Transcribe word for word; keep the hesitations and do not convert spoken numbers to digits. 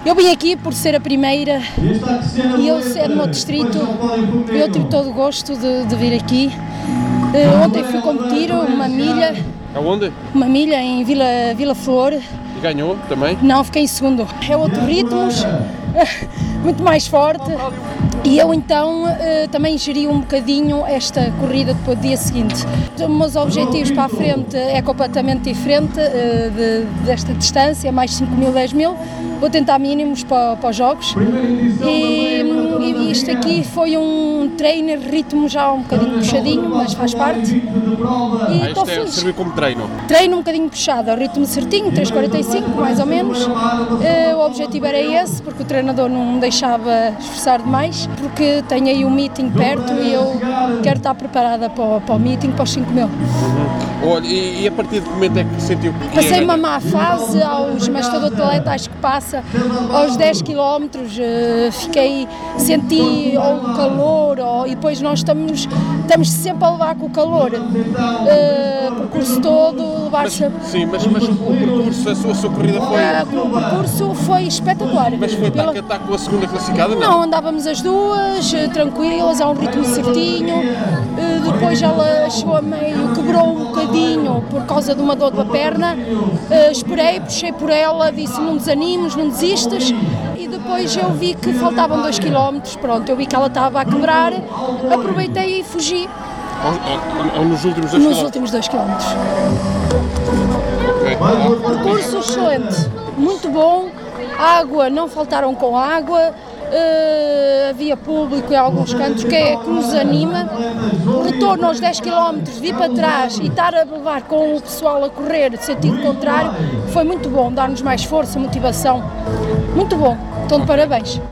Eu vim aqui por ser a primeira e eu ser no meu distrito, eu tive todo o gosto de, de vir aqui. Uh, ontem fui competir uma milha. Aonde? Uma milha em Vila, Vila Flor. E ganhou também? Não, fiquei em segundo. É outro ritmos, muito mais forte. E eu então uh, também geri um bocadinho esta corrida depois do dia seguinte. Os meus objetivos para a frente é completamente diferente uh, de, desta distância, mais cinco mil, dez mil. Vou tentar mínimos para, para os jogos. E, e isto aqui foi um treino, ritmo já um bocadinho puxadinho, mas faz parte. E ah, isto é servir como treino? Treino um bocadinho puxado, ao ritmo certinho, três quarenta e cinco mais ou menos. Uh, o objetivo era esse, porque o treinador não me deixava esforçar demais, porque tenho aí um meeting perto e eu quero estar preparada para o, para o meeting, para os cinco mil. Uhum. Olha, e, e a partir de que momento é que sentiu que Passei uma má fase, aos, mas todo atleta acho que passa, aos dez quilómetros, uh, fiquei, senti ou o calor, ou, e depois nós estamos, estamos sempre a levar com o calor, uh, o percurso todo, levar-se... Sim, mas, mas o percurso, a sua, a sua corrida foi... Uh, o percurso foi espetacular. Mas foi Pela... tac a tac com a segunda classificada, não? Não, andávamos as duas, tranquilas, a um ritmo certinho, uh, depois ela chegou a meio, quebrou um bocadinho por causa de uma dor da perna, uh, esperei, puxei por ela, disse não desanimes, não desistas, e depois eu vi que faltavam dois quilómetros, pronto, eu vi que ela estava a quebrar, aproveitei e fugi. Ou, ou, ou nos últimos dois Nos quilómetros? últimos dois quilómetros. Okay. Percurso excelente, muito bom, água, não faltaram com água, uh, havia público em alguns cantos que, é, que nos anima. O retorno aos dez quilómetros, vir para trás e estar a levar com o pessoal a correr de sentido contrário, foi muito bom, dar-nos mais força, motivação, muito bom, então de parabéns.